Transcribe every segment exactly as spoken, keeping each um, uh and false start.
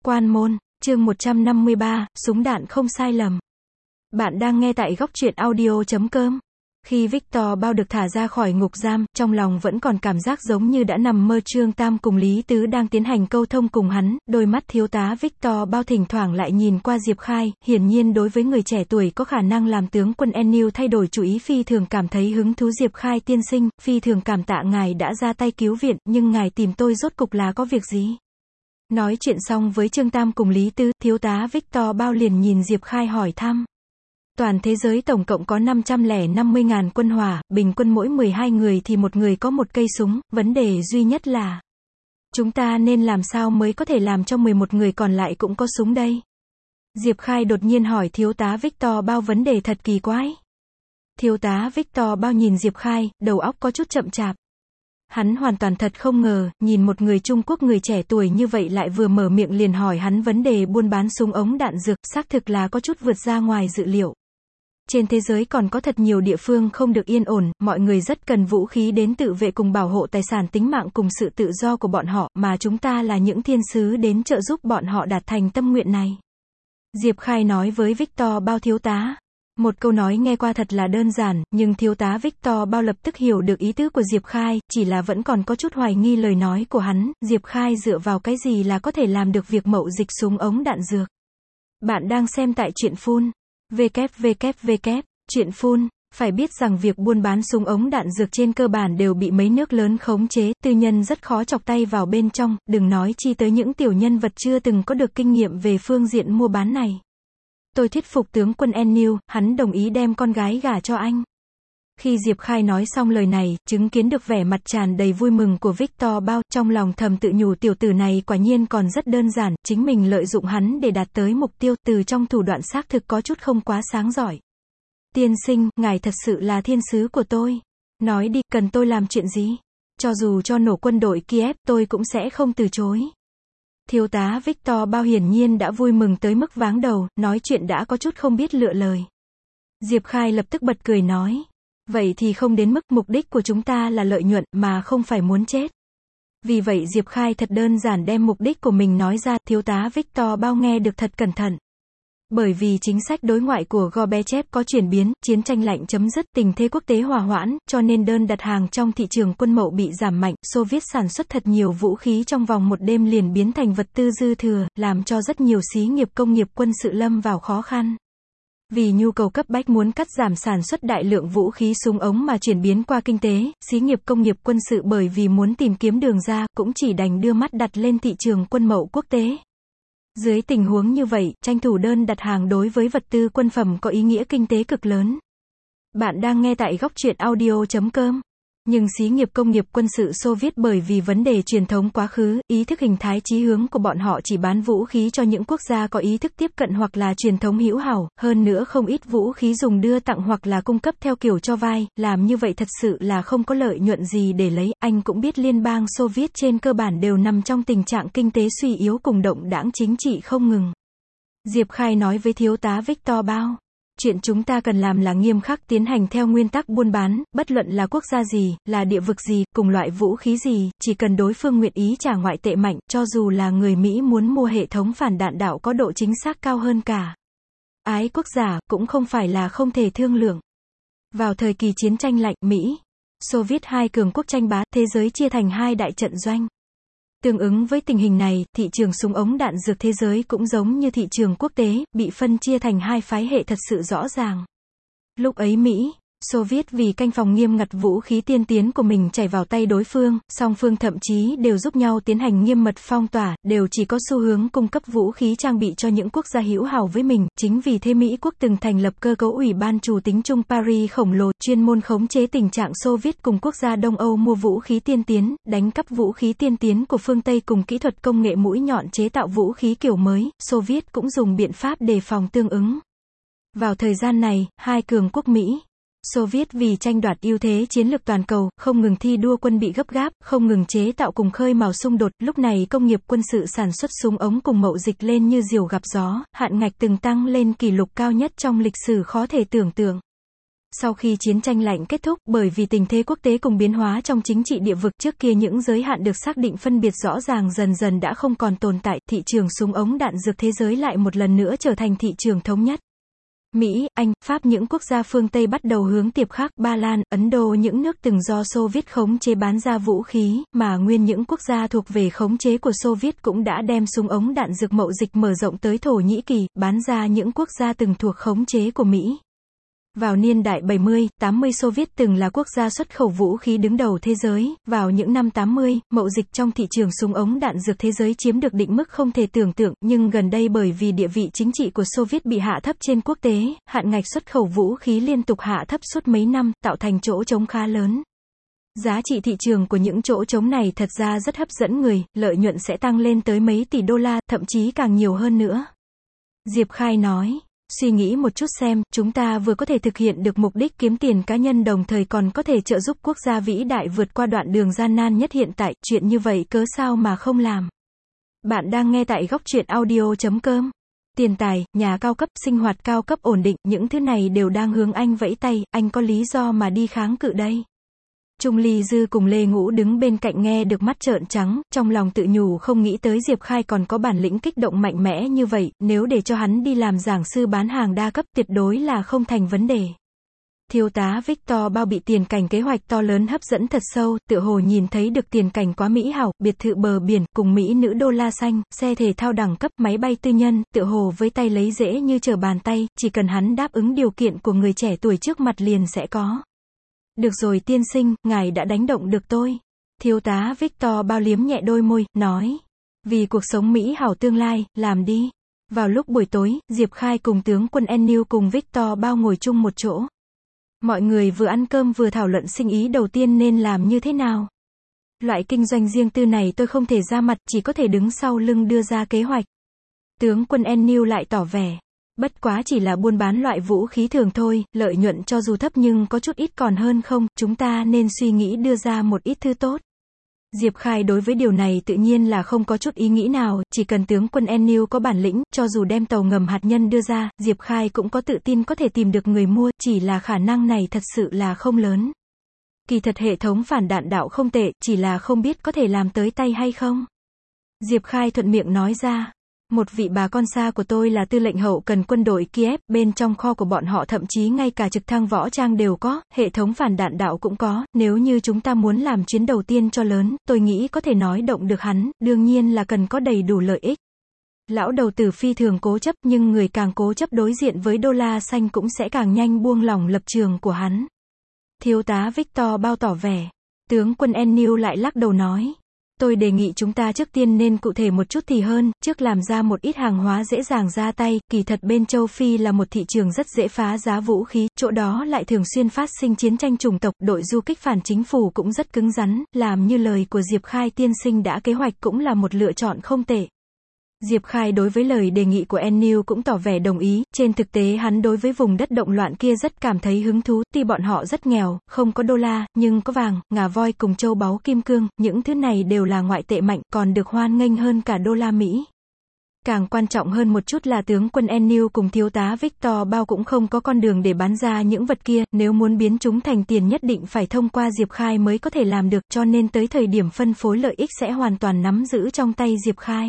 Quan môn, chương một trăm năm mươi ba, súng đạn không sai lầm. Bạn đang nghe tại góc truyện audio chấm com. Khi Victor Bao được thả ra khỏi ngục giam, trong lòng vẫn còn cảm giác giống như đã nằm mơ. Trương Tam cùng Lý Tứ đang tiến hành câu thông cùng hắn, đôi mắt thiếu tá Victor Bao thỉnh thoảng lại nhìn qua Diệp Khai, hiển nhiên đối với người trẻ tuổi có khả năng làm tướng quân Eniu thay đổi chủ ý phi thường cảm thấy hứng thú. Diệp Khai tiên sinh, phi thường cảm tạ ngài đã ra tay cứu viện, nhưng ngài tìm tôi rốt cục là có việc gì? Nói chuyện xong với Trương Tam cùng Lý Tứ, thiếu tá Victor Bao liền nhìn Diệp Khai hỏi thăm. Toàn thế giới tổng cộng có năm trăm lẻ năm mươi ngàn quân hỏa, bình quân mỗi mười hai người thì một người có một cây súng, vấn đề duy nhất là chúng ta nên làm sao mới có thể làm cho mười một người còn lại cũng có súng đây? Diệp Khai đột nhiên hỏi thiếu tá Victor Bao vấn đề thật kỳ quái. Thiếu tá Victor Bao nhìn Diệp Khai, đầu óc có chút chậm chạp. Hắn hoàn toàn thật không ngờ, nhìn một người Trung Quốc người trẻ tuổi như vậy lại vừa mở miệng liền hỏi hắn vấn đề buôn bán súng ống đạn dược, xác thực là có chút vượt ra ngoài dự liệu. Trên thế giới còn có thật nhiều địa phương không được yên ổn, mọi người rất cần vũ khí đến tự vệ cùng bảo hộ tài sản tính mạng cùng sự tự do của bọn họ, mà chúng ta là những thiên sứ đến trợ giúp bọn họ đạt thành tâm nguyện này. Diệp Khai nói với Victor Bao thiếu tá. Một câu nói nghe qua thật là đơn giản, nhưng thiếu tá Victor Bao lập tức hiểu được ý tứ của Diệp Khai, chỉ là vẫn còn có chút hoài nghi lời nói của hắn. Diệp Khai dựa vào cái gì là có thể làm được việc mậu dịch súng ống đạn dược? Bạn đang xem tại truyện phun. www. Truyện phun. Phải biết rằng việc buôn bán súng ống đạn dược trên cơ bản đều bị mấy nước lớn khống chế, tư nhân rất khó chọc tay vào bên trong, đừng nói chi tới những tiểu nhân vật chưa từng có được kinh nghiệm về phương diện mua bán này. Tôi thuyết phục tướng quân Eniu, hắn đồng ý đem con gái gả cho anh. Khi Diệp Khai nói xong lời này, chứng kiến được vẻ mặt tràn đầy vui mừng của Victor Bao, trong lòng thầm tự nhủ tiểu tử này quả nhiên còn rất đơn giản, chính mình lợi dụng hắn để đạt tới mục tiêu, từ trong thủ đoạn xác thực có chút không quá sáng giỏi. Tiên sinh, ngài thật sự là thiên sứ của tôi. Nói đi, cần tôi làm chuyện gì? Cho dù cho nổ quân đội Kiev, tôi cũng sẽ không từ chối. Thiếu tá Victor Bao hiển nhiên đã vui mừng tới mức váng đầu, nói chuyện đã có chút không biết lựa lời. Diệp Khai lập tức bật cười nói. Vậy thì không đến mức, mục đích của chúng ta là lợi nhuận, mà không phải muốn chết. Vì vậy Diệp Khai thật đơn giản đem mục đích của mình nói ra, thiếu tá Victor Bao nghe được thật cẩn thận. Bởi vì chính sách đối ngoại của Gorbachev có chuyển biến, chiến tranh lạnh chấm dứt, tình thế quốc tế hòa hoãn, cho nên đơn đặt hàng trong thị trường quân mậu bị giảm mạnh, Xô Viết sản xuất thật nhiều vũ khí trong vòng một đêm liền biến thành vật tư dư thừa, làm cho rất nhiều xí nghiệp công nghiệp quân sự lâm vào khó khăn. Vì nhu cầu cấp bách muốn cắt giảm sản xuất đại lượng vũ khí súng ống mà chuyển biến qua kinh tế, xí nghiệp công nghiệp quân sự bởi vì muốn tìm kiếm đường ra, cũng chỉ đành đưa mắt đặt lên thị trường quân mậu quốc tế. Dưới tình huống như vậy, tranh thủ đơn đặt hàng đối với vật tư quân phẩm có ý nghĩa kinh tế cực lớn. Bạn đang nghe tại góc truyện audio chấm com. Nhưng xí nghiệp công nghiệp quân sự Xô Viết bởi vì vấn đề truyền thống quá khứ, ý thức hình thái chí hướng của bọn họ chỉ bán vũ khí cho những quốc gia có ý thức tiếp cận hoặc là truyền thống hữu hảo, hơn nữa không ít vũ khí dùng đưa tặng hoặc là cung cấp theo kiểu cho vay, làm như vậy thật sự là không có lợi nhuận gì để lấy. Anh cũng biết liên bang Xô Viết trên cơ bản đều nằm trong tình trạng kinh tế suy yếu cùng động đãng chính trị không ngừng. Diệp Khai nói với thiếu tá Victor Bao. Chuyện chúng ta cần làm là nghiêm khắc tiến hành theo nguyên tắc buôn bán, bất luận là quốc gia gì, là địa vực gì, cùng loại vũ khí gì, chỉ cần đối phương nguyện ý trả ngoại tệ mạnh, cho dù là người Mỹ muốn mua hệ thống phản đạn đạo có độ chính xác cao hơn cả. Ái quốc giả, cũng không phải là không thể thương lượng. Vào thời kỳ chiến tranh lạnh, Mỹ, Xô Viết hai cường quốc tranh bá, thế giới chia thành hai đại trận doanh. Tương ứng với tình hình này, thị trường súng ống đạn dược thế giới cũng giống như thị trường quốc tế, bị phân chia thành hai phái hệ thật sự rõ ràng. Lúc ấy Mỹ, Xô Viết vì canh phòng nghiêm ngặt vũ khí tiên tiến của mình chảy vào tay đối phương, song phương thậm chí đều giúp nhau tiến hành nghiêm mật phong tỏa, đều chỉ có xu hướng cung cấp vũ khí trang bị cho những quốc gia hữu hảo với mình. Chính vì thế Mỹ quốc từng thành lập cơ cấu Ủy ban Chủ tính chung Paris khổng lồ, chuyên môn khống chế tình trạng Xô Viết cùng quốc gia Đông Âu mua vũ khí tiên tiến, đánh cắp vũ khí tiên tiến của phương Tây cùng kỹ thuật công nghệ mũi nhọn chế tạo vũ khí kiểu mới. Xô Viết cũng dùng biện pháp đề phòng tương ứng. Vào thời gian này, hai cường quốc Mỹ, Xô Viết vì tranh đoạt ưu thế chiến lược toàn cầu, không ngừng thi đua quân bị gấp gáp, không ngừng chế tạo cùng khơi mào xung đột, lúc này công nghiệp quân sự sản xuất súng ống cùng mậu dịch lên như diều gặp gió, hạn ngạch từng tăng lên kỷ lục cao nhất trong lịch sử khó thể tưởng tượng. Sau khi chiến tranh lạnh kết thúc, bởi vì tình thế quốc tế cùng biến hóa trong chính trị địa vực, trước kia những giới hạn được xác định phân biệt rõ ràng dần dần đã không còn tồn tại, thị trường súng ống đạn dược thế giới lại một lần nữa trở thành thị trường thống nhất. Mỹ, Anh, Pháp những quốc gia phương Tây bắt đầu hướng tiệp khác, Ba Lan, Ấn Độ những nước từng do Xô Viết khống chế bán ra vũ khí, mà nguyên những quốc gia thuộc về khống chế của Xô Viết cũng đã đem súng ống đạn dược mậu dịch mở rộng tới Thổ Nhĩ Kỳ, bán ra những quốc gia từng thuộc khống chế của Mỹ. Vào niên đại bảy mươi, tám mươi Xô Viết từng là quốc gia xuất khẩu vũ khí đứng đầu thế giới, vào những năm tám mươi, mậu dịch trong thị trường súng ống đạn dược thế giới chiếm được định mức không thể tưởng tượng, nhưng gần đây bởi vì địa vị chính trị của Xô Viết bị hạ thấp trên quốc tế, hạn ngạch xuất khẩu vũ khí liên tục hạ thấp suốt mấy năm, tạo thành chỗ trống khá lớn. Giá trị thị trường của những chỗ trống này thật ra rất hấp dẫn người, lợi nhuận sẽ tăng lên tới mấy tỷ đô la, thậm chí càng nhiều hơn nữa. Diệp Khai nói. Suy nghĩ một chút xem, chúng ta vừa có thể thực hiện được mục đích kiếm tiền cá nhân đồng thời còn có thể trợ giúp quốc gia vĩ đại vượt qua đoạn đường gian nan nhất hiện tại, chuyện như vậy cớ sao mà không làm. Bạn đang nghe tại góc truyện audio chấm com. Tiền tài, nhà cao cấp, sinh hoạt cao cấp ổn định, những thứ này đều đang hướng anh vẫy tay, anh có lý do mà đi kháng cự đây. Trung Ly Dư cùng Lê Ngũ đứng bên cạnh nghe được mắt trợn trắng, trong lòng tự nhủ không nghĩ tới Diệp Khai còn có bản lĩnh kích động mạnh mẽ như vậy, nếu để cho hắn đi làm giảng sư bán hàng đa cấp tuyệt đối là không thành vấn đề. Thiếu tá Victor Bao bị tiền cảnh kế hoạch to lớn hấp dẫn thật sâu, tựa hồ nhìn thấy được tiền cảnh quá mỹ hảo, biệt thự bờ biển, cùng mỹ nữ đô la xanh, xe thể thao đẳng cấp, máy bay tư nhân, tựa hồ với tay lấy dễ như trở bàn tay, chỉ cần hắn đáp ứng điều kiện của người trẻ tuổi trước mặt liền sẽ có. Được rồi tiên sinh, ngài đã đánh động được tôi. Thiếu tá Victor Bao liếm nhẹ đôi môi, nói. Vì cuộc sống mỹ hảo tương lai, làm đi. Vào lúc buổi tối, Diệp Khai cùng tướng quân Ennew cùng Victor Bao ngồi chung một chỗ. Mọi người vừa ăn cơm vừa thảo luận sinh ý đầu tiên nên làm như thế nào. Loại kinh doanh riêng tư này tôi không thể ra mặt, chỉ có thể đứng sau lưng đưa ra kế hoạch. Tướng quân Ennew lại tỏ vẻ. Bất quá chỉ là buôn bán loại vũ khí thường thôi, lợi nhuận cho dù thấp nhưng có chút ít còn hơn không, chúng ta nên suy nghĩ đưa ra một ít thứ tốt. Diệp Khai đối với điều này tự nhiên là không có chút ý nghĩ nào, chỉ cần tướng quân Ennew có bản lĩnh, cho dù đem tàu ngầm hạt nhân đưa ra, Diệp Khai cũng có tự tin có thể tìm được người mua, chỉ là khả năng này thật sự là không lớn. Kỳ thật hệ thống phản đạn đạo không tệ, chỉ là không biết có thể làm tới tay hay không. Diệp Khai thuận miệng nói ra. Một vị bà con xa của tôi là tư lệnh hậu cần quân đội Kiev, bên trong kho của bọn họ thậm chí ngay cả trực thăng võ trang đều có, hệ thống phản đạn đạo cũng có, nếu như chúng ta muốn làm chuyến đầu tiên cho lớn, tôi nghĩ có thể nói động được hắn, đương nhiên là cần có đầy đủ lợi ích. Lão đầu tử phi thường cố chấp, nhưng người càng cố chấp đối diện với đô la xanh cũng sẽ càng nhanh buông lỏng lập trường của hắn. Thiếu tá Victor Bao tỏ vẻ. Tướng quân Ennew lại lắc đầu nói. Tôi đề nghị chúng ta trước tiên nên cụ thể một chút thì hơn, trước làm ra một ít hàng hóa dễ dàng ra tay, kỳ thật bên châu Phi là một thị trường rất dễ phá giá vũ khí, chỗ đó lại thường xuyên phát sinh chiến tranh chủng tộc, đội du kích phản chính phủ cũng rất cứng rắn, làm như lời của Diệp Khai tiên sinh đã kế hoạch cũng là một lựa chọn không tệ. Diệp Khai đối với lời đề nghị của Ennew cũng tỏ vẻ đồng ý, trên thực tế hắn đối với vùng đất động loạn kia rất cảm thấy hứng thú, tuy bọn họ rất nghèo, không có đô la, nhưng có vàng, ngà voi cùng châu báu kim cương, những thứ này đều là ngoại tệ mạnh, còn được hoan nghênh hơn cả đô la Mỹ. Càng quan trọng hơn một chút là tướng quân Ennew cùng thiếu tá Victor Bao cũng không có con đường để bán ra những vật kia, nếu muốn biến chúng thành tiền nhất định phải thông qua Diệp Khai mới có thể làm được, cho nên tới thời điểm phân phối lợi ích sẽ hoàn toàn nắm giữ trong tay Diệp Khai.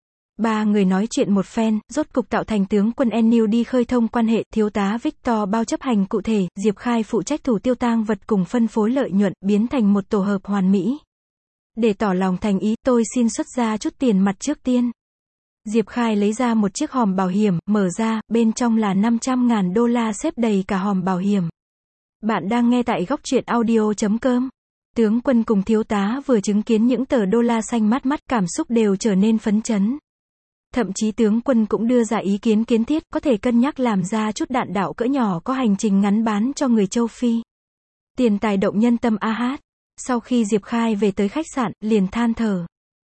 Ba người nói chuyện một phen, rốt cục tạo thành tướng quân Ennew đi khơi thông quan hệ, thiếu tá Victor Bao chấp hành cụ thể, Diệp Khai phụ trách thủ tiêu tang vật cùng phân phối lợi nhuận, biến thành một tổ hợp hoàn mỹ. Để tỏ lòng thành ý, tôi xin xuất ra chút tiền mặt trước tiên. Diệp Khai lấy ra một chiếc hòm bảo hiểm, mở ra, bên trong là năm trăm ngàn đô la xếp đầy cả hòm bảo hiểm. Bạn đang nghe tại góc truyện audio chấm com. Tướng quân cùng thiếu tá vừa chứng kiến những tờ đô la xanh mát mắt, cảm xúc đều trở nên phấn chấn. Thậm chí tướng quân cũng đưa ra ý kiến kiến thiết, có thể cân nhắc làm ra chút đạn đạo cỡ nhỏ có hành trình ngắn bán cho người châu Phi. Tiền tài động nhân tâm a hát. Sau khi Diệp Khai về tới khách sạn, liền than thở.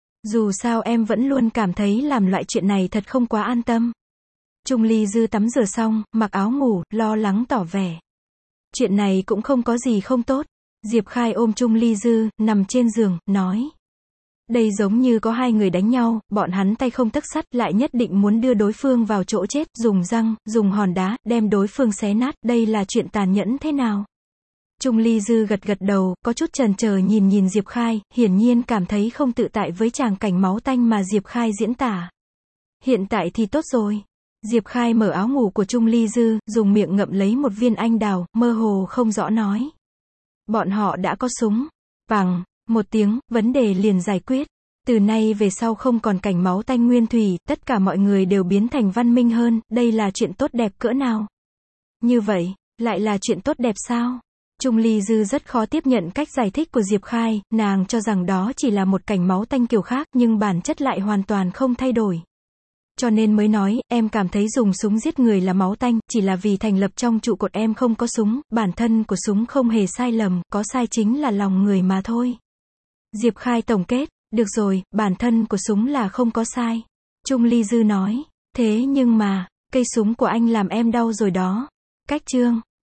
Dù sao em vẫn luôn cảm thấy làm loại chuyện này thật không quá an tâm. Trung Ly Dư tắm rửa xong, mặc áo ngủ, lo lắng tỏ vẻ. Chuyện này cũng không có gì không tốt. Diệp Khai ôm Trung Ly Dư, nằm trên giường, nói. Đây giống như có hai người đánh nhau, bọn hắn tay không tấc sắt, lại nhất định muốn đưa đối phương vào chỗ chết, dùng răng, dùng hòn đá, đem đối phương xé nát, đây là chuyện tàn nhẫn thế nào? Trung Ly Dư gật gật đầu, có chút chần chờ nhìn nhìn Diệp Khai, hiển nhiên cảm thấy không tự tại với tràng cảnh máu tanh mà Diệp Khai diễn tả. Hiện tại thì tốt rồi. Diệp Khai mở áo ngủ của Trung Ly Dư, dùng miệng ngậm lấy một viên anh đào, mơ hồ không rõ nói. Bọn họ đã có súng. Vàng, một tiếng, vấn đề liền giải quyết. Từ nay về sau không còn cảnh máu tanh nguyên thủy, tất cả mọi người đều biến thành văn minh hơn, đây là chuyện tốt đẹp cỡ nào? Như vậy, lại là chuyện tốt đẹp sao? Trung Ly Dư rất khó tiếp nhận cách giải thích của Diệp Khai, nàng cho rằng đó chỉ là một cảnh máu tanh kiểu khác, nhưng bản chất lại hoàn toàn không thay đổi. Cho nên mới nói, em cảm thấy dùng súng giết người là máu tanh, chỉ là vì thành lập trong trụ cột em không có súng, bản thân của súng không hề sai lầm, có sai chính là lòng người mà thôi. Diệp Khai tổng kết, được rồi, bản thân của súng là không có sai. Trung Ly Dư nói, thế nhưng mà, cây súng của anh làm em đau rồi đó. Cách chương